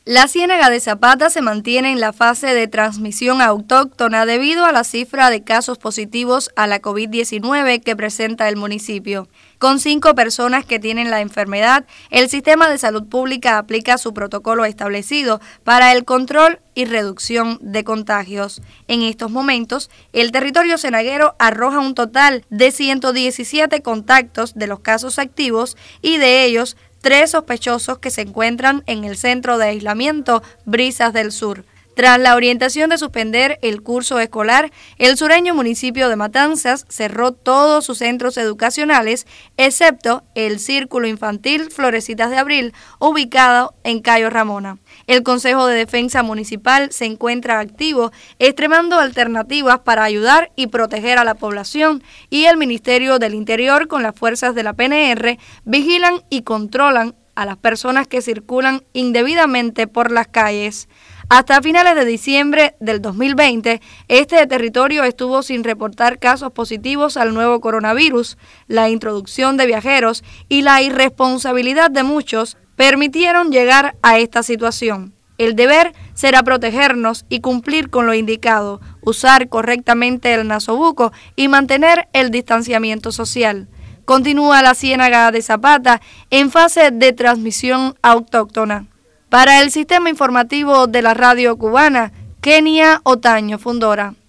La Ciénaga de Zapata se mantiene en la fase de transmisión autóctona debido a la cifra de casos positivos a la COVID-19 que presenta el municipio. Con 5 personas que tienen la enfermedad, el sistema de salud pública aplica su protocolo establecido para el control y reducción de contagios. En estos momentos, el territorio cienaguero arroja un total de 117 contactos de los casos activos y de ellos 3 sospechosos que se encuentran en el centro de aislamiento Brisas del Sur. Tras la orientación de suspender el curso escolar, el sureño municipio de Matanzas cerró todos sus centros educacionales, excepto el Círculo Infantil Florecitas de Abril, ubicado en Cayo Ramona. El Consejo de Defensa Municipal se encuentra activo, extremando alternativas para ayudar y proteger a la población, y el Ministerio del Interior, con las fuerzas de la PNR, vigilan y controlan a las personas que circulan indebidamente por las calles. Hasta finales de diciembre del 2020, este territorio estuvo sin reportar casos positivos al nuevo coronavirus. La introducción de viajeros y la irresponsabilidad de muchos permitieron llegar a esta situación. El deber será protegernos y cumplir con lo indicado, usar correctamente el nasobuco y mantener el distanciamiento social. Continúa la Ciénaga de Zapata en fase de transmisión autóctona. Para el Sistema Informativo de la Radio Cubana, Kenia Otaño Fundora.